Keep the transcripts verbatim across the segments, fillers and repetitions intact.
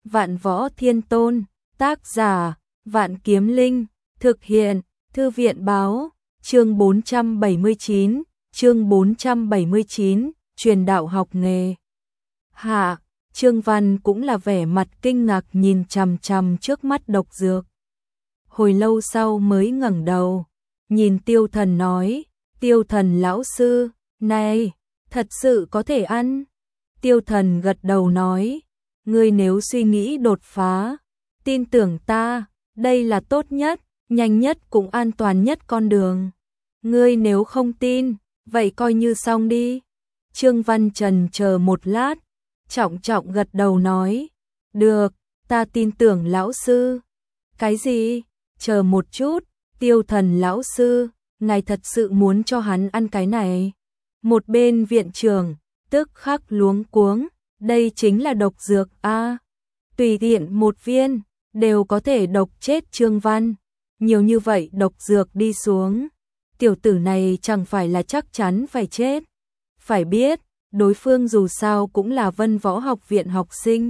Vạn Võ Thiên Tôn, tác giả, Vạn Kiếm Linh, thực hiện, Thư viện báo, chương bốn trăm bảy mươi chín, chương bốn trăm bảy mươi chín, truyền đạo học nghề. Hạ, Trương Văn cũng là vẻ mặt kinh ngạc nhìn chằm chằm trước mắt độc dược. Hồi lâu sau mới ngẩng đầu, nhìn Tiêu Thần nói, Tiêu Thần lão sư, này, thật sự có thể ăn. Tiêu Thần gật đầu nói, ngươi nếu suy nghĩ đột phá, tin tưởng ta, đây là tốt nhất, nhanh nhất cũng an toàn nhất con đường. Ngươi nếu không tin, vậy coi như xong đi. Trương Văn trần chờ một lát, trọng trọng gật đầu nói, được, ta tin tưởng lão sư. Cái gì? Chờ một chút, Tiêu Thần lão sư, ngài thật sự muốn cho hắn ăn cái này? Một bên viện trưởng tức khắc luống cuống, đây chính là độc dược a, tùy tiện một viên đều có thể độc chết Trương Văn, nhiều như vậy độc dược đi xuống, tiểu tử này chẳng phải là chắc chắn phải chết. Phải biết, đối phương dù sao cũng là Vân Võ Học viện học sinh.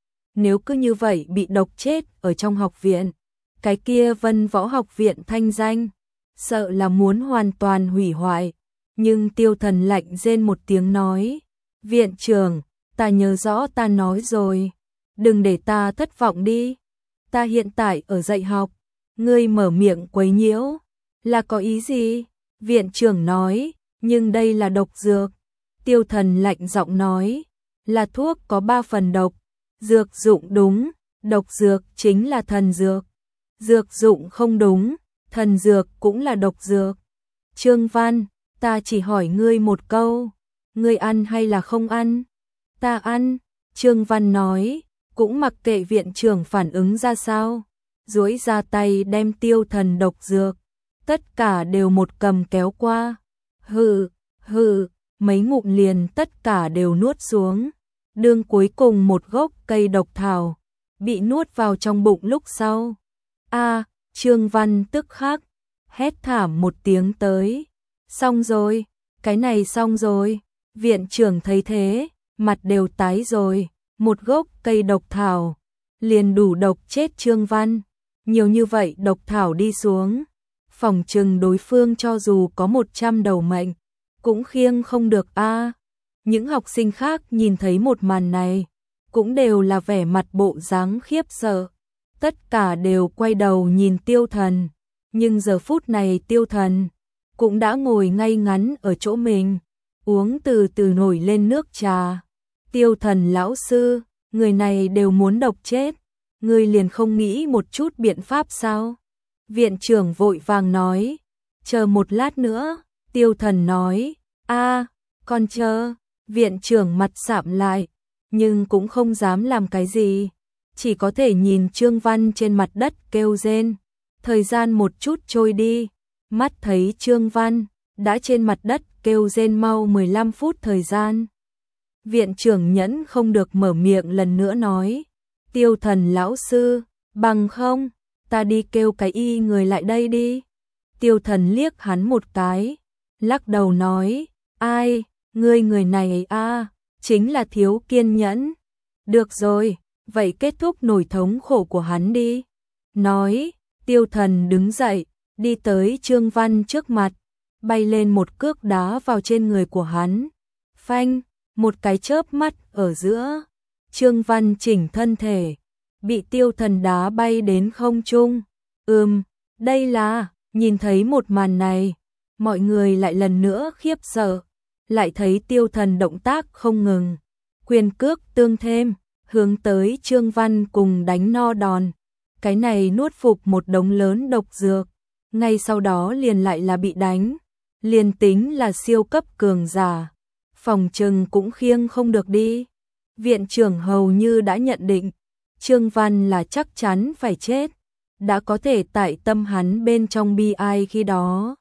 Nếu cứ như vậy bị độc chết ở trong học viện, cái kia Vân Võ Học viện thanh danh, sợ là muốn hoàn toàn hủy hoại. Nhưng Tiêu Thần lạnh rên một tiếng nói, viện trưởng, ta nhớ rõ ta nói rồi, đừng để ta thất vọng đi. Ta hiện tại ở dạy học, ngươi mở miệng quấy nhiễu, là có ý gì? Viện trưởng nói, nhưng đây là độc dược. Tiêu Thần lạnh giọng nói, là thuốc có ba phần độc, dược dụng đúng, độc dược chính là thần dược. Dược dụng không đúng, thần dược cũng là độc dược. Trương Văn, ta chỉ hỏi ngươi một câu, ngươi ăn hay là không ăn? Ta ăn, Trương Văn nói, cũng mặc kệ viện trưởng phản ứng ra sao, duỗi ra tay đem Tiêu Thần độc dược, tất cả đều một cầm kéo qua. Hừ, hừ, mấy ngụm liền tất cả đều nuốt xuống. Đương cuối cùng một gốc cây độc thảo bị nuốt vào trong bụng lúc sau. A, Trương Văn tức khắc hét thảm một tiếng tới. Xong rồi, cái này xong rồi. Viện trưởng thấy thế, mặt đều tái rồi, một gốc cây độc thảo liền đủ độc chết Trương Văn. Nhiều như vậy độc thảo đi xuống, phỏng chừng đối phương cho dù có một trăm đầu mệnh, cũng khiêng không được a. Những học sinh khác nhìn thấy một màn này, cũng đều là vẻ mặt bộ dáng khiếp sợ. Tất cả đều quay đầu nhìn Tiêu Thần, nhưng giờ phút này Tiêu Thần cũng đã ngồi ngay ngắn ở chỗ mình, uống từ từ nổi lên nước trà. Tiêu Thần lão sư, người này đều muốn độc chết, ngươi liền không nghĩ một chút biện pháp sao? Viện trưởng vội vàng nói, chờ một lát nữa. Tiêu Thần nói, a, con chờ. Viện trưởng mặt sạm lại, nhưng cũng không dám làm cái gì, chỉ có thể nhìn Trương Văn trên mặt đất kêu rên. Thời gian một chút trôi đi, mắt thấy Trương Văn đã trên mặt đất kêu rên mau mười lăm phút thời gian. Viện trưởng nhẫn không được mở miệng lần nữa nói, Tiêu Thần lão sư, bằng không, ta đi kêu cái y người lại đây đi. Tiêu Thần liếc hắn một cái, lắc đầu nói, ai, ngươi người này a, chính là thiếu kiên nhẫn. Được rồi, vậy kết thúc nỗi thống khổ của hắn đi. Nói, Tiêu Thần đứng dậy, đi tới Trương Văn trước mặt, bay lên một cước đá vào trên người của hắn. Phanh, một cái chớp mắt ở giữa, Trương Văn chỉnh thân thể, bị Tiêu Thần đá bay đến không trung. Ừm, đây là, nhìn thấy một màn này, mọi người lại lần nữa khiếp sợ, lại thấy Tiêu Thần động tác không ngừng, quyền cước tương thêm, hướng tới Trương Văn cùng đánh no đòn. Cái này nuốt phục một đống lớn độc dược, ngay sau đó liền lại là bị đánh, liền tính là siêu cấp cường giả, phòng trừng cũng khiêng không được đi. Viện trưởng hầu như đã nhận định, Trương Văn là chắc chắn phải chết, đã có thể tại tâm hắn bên trong bi ai khi đó.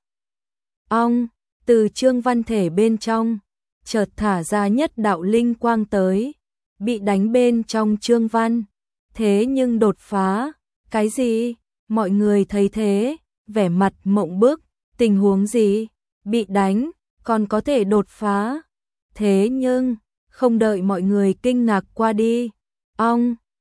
Ong, từ Trương Văn thể bên trong, chợt thả ra nhất đạo linh quang tới, bị đánh bên trong Trương Văn. Thế nhưng đột phá, cái gì? Mọi người thấy thế, vẻ mặt mộng bức, tình huống gì? Bị đánh, còn có thể đột phá. Thế nhưng, không đợi mọi người kinh ngạc qua đi, ong,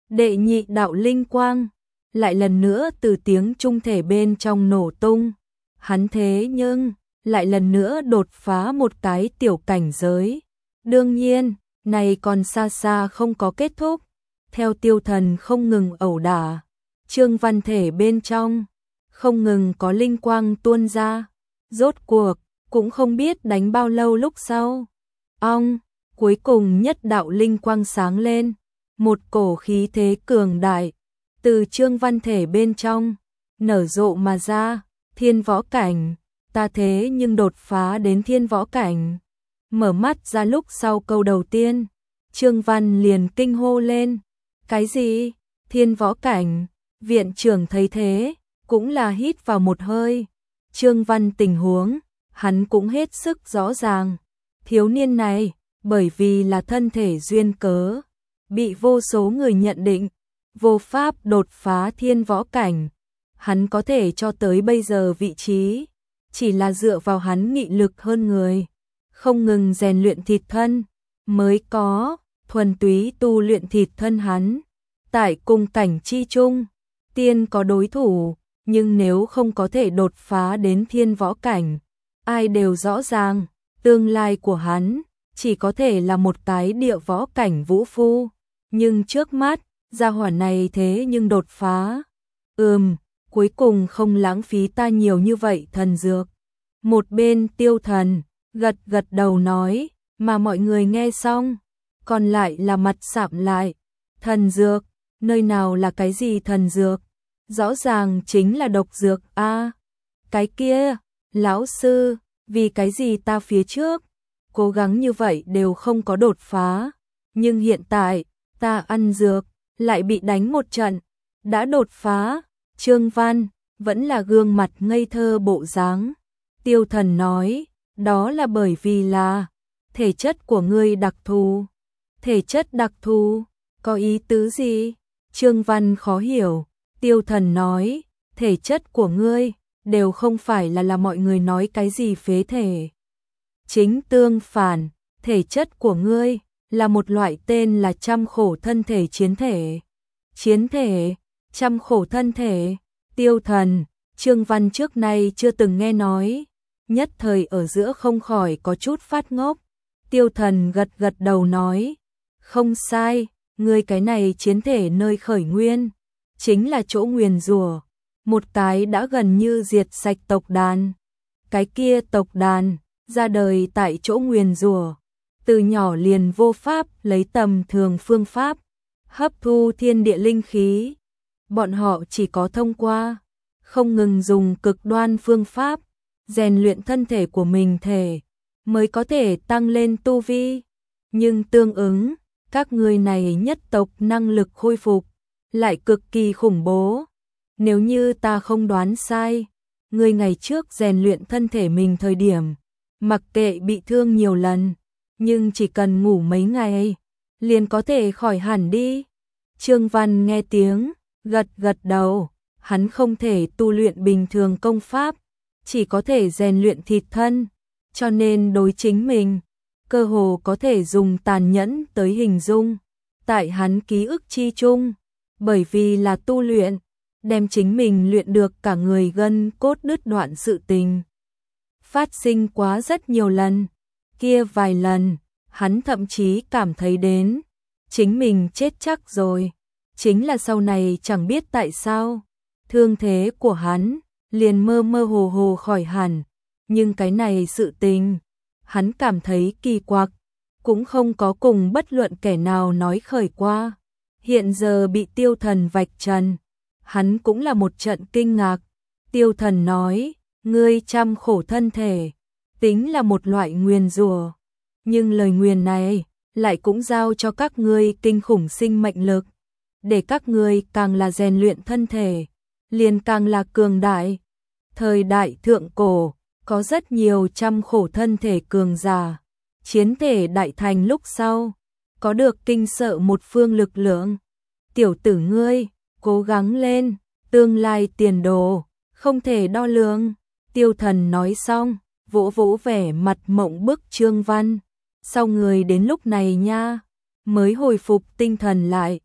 Đệ nhị đạo linh quang, lại lần nữa từ tiếng trung thể bên trong nổ tung. Hắn thế nhưng, lại lần nữa đột phá một cái tiểu cảnh giới. Đương nhiên, này còn xa xa không có kết thúc. Theo tiêu thần không ngừng ẩu đả, Trương Văn thể bên trong, không ngừng có linh quang tuôn ra. Rốt cuộc, cũng không biết đánh bao lâu lúc sau. Ong, cuối cùng nhất đạo linh quang sáng lên. Một cổ khí thế cường đại, từ Trương Văn thể bên trong, nở rộ mà ra. Thiên võ cảnh, ta thế nhưng đột phá đến thiên võ cảnh. Mở mắt ra lúc sau câu đầu tiên, Trương Văn liền kinh hô lên. Cái gì? Thiên võ cảnh? Viện trưởng thấy thế, cũng là hít vào một hơi. Trương Văn tình huống, hắn cũng hết sức rõ ràng. Thiếu niên này, bởi vì là thân thể duyên cớ, bị vô số người nhận định, vô pháp đột phá thiên võ cảnh. Hắn có thể cho tới bây giờ vị trí, chỉ là dựa vào hắn nghị lực hơn người, không ngừng rèn luyện thịt thân, mới có, thuần túy tu luyện thịt thân hắn. Tại cùng cảnh chi chung, tiên có đối thủ, nhưng nếu không có thể đột phá đến thiên võ cảnh, ai đều rõ ràng, tương lai của hắn chỉ có thể là một cái địa võ cảnh vũ phu. Nhưng trước mắt, gia hỏa này thế nhưng đột phá. Ừm, cuối cùng không lãng phí ta nhiều như vậy thần dược. Một bên tiêu thần, gật gật đầu nói, mà mọi người nghe xong, còn lại là mặt sạm lại. Thần dược, nơi nào là cái gì thần dược? Rõ ràng chính là độc dược a. À, cái kia, lão sư, vì cái gì ta phía trước cố gắng như vậy đều không có đột phá, nhưng hiện tại ta ăn dược lại bị đánh một trận, đã đột phá. Trương Văn vẫn là gương mặt ngây thơ bộ dáng. Tiêu thần nói, đó là bởi vì là thể chất của ngươi đặc thù. Thể chất đặc thù, có ý tứ gì? Trương Văn khó hiểu. Tiêu thần nói, thể chất của ngươi đều không phải là là mọi người nói cái gì phế thể. Chính tương phản, thể chất của ngươi là một loại tên là trăm khổ thân thể chiến thể. Chiến thể, trăm khổ thân thể, tiêu thần, Trương Văn trước nay chưa từng nghe nói, nhất thời ở giữa không khỏi có chút phát ngốc. Tiêu thần gật gật đầu nói, không sai, ngươi cái này chiến thể nơi khởi nguyên, chính là chỗ nguyền rủa, một cái đã gần như diệt sạch tộc đàn. Cái kia tộc đàn, ra đời tại chỗ nguyền rủa, từ nhỏ liền vô pháp lấy tầm thường phương pháp hấp thu thiên địa linh khí. Bọn họ chỉ có thông qua, không ngừng dùng cực đoan phương pháp, rèn luyện thân thể của mình thể, mới có thể tăng lên tu vi. Nhưng tương ứng, các người này nhất tộc năng lực khôi phục lại cực kỳ khủng bố. Nếu như ta không đoán sai, người ngày trước rèn luyện thân thể mình thời điểm, mặc kệ bị thương nhiều lần, nhưng chỉ cần ngủ mấy ngày, liền có thể khỏi hẳn đi. Trương Văn nghe tiếng, gật gật đầu, hắn không thể tu luyện bình thường công pháp, chỉ có thể rèn luyện thịt thân, cho nên đối chính mình, cơ hồ có thể dùng tàn nhẫn tới hình dung. Tại hắn ký ức chi chung, bởi vì là tu luyện, đem chính mình luyện được cả người gân cốt đứt đoạn sự tình. Phát sinh quá rất nhiều lần, kia vài lần, hắn thậm chí cảm thấy đến, chính mình chết chắc rồi. Chính là sau này chẳng biết tại sao, thương thế của hắn liền mơ mơ hồ hồ khỏi hẳn, nhưng cái này sự tình, hắn cảm thấy kỳ quặc, cũng không có cùng bất luận kẻ nào nói khởi qua. Hiện giờ bị tiêu thần vạch trần, hắn cũng là một trận kinh ngạc. Tiêu thần nói, ngươi trăm khổ thân thể, tính là một loại nguyền rủa, nhưng lời nguyền này lại cũng giao cho các ngươi kinh khủng sinh mệnh lực, để các ngươi càng là rèn luyện thân thể, liền càng là cường đại. Thời đại thượng cổ, có rất nhiều trăm khổ thân thể cường giả, chiến thể đại thành lúc sau, có được kinh sợ một phương lực lượng. Tiểu tử ngươi, cố gắng lên, tương lai tiền đồ, không thể đo lường. Tiêu thần nói xong, vỗ vỗ vẻ mặt mộng bức Trương Văn. Sau người đến lúc này nha, mới hồi phục tinh thần lại.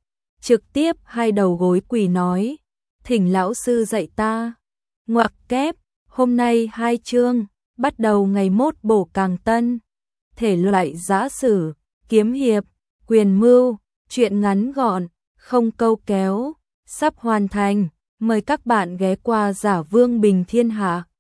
trực tiếp hai đầu gối quỳ nói, thỉnh lão sư dạy ta. Ngoặc kép, hôm nay hai chương, bắt đầu ngày mốt bổ càng tân. Thể loại giã sử, kiếm hiệp, quyền mưu, truyện ngắn gọn, không câu kéo, sắp hoàn thành. Mời các bạn ghé qua Giả Vương Bình Thiên Hạ.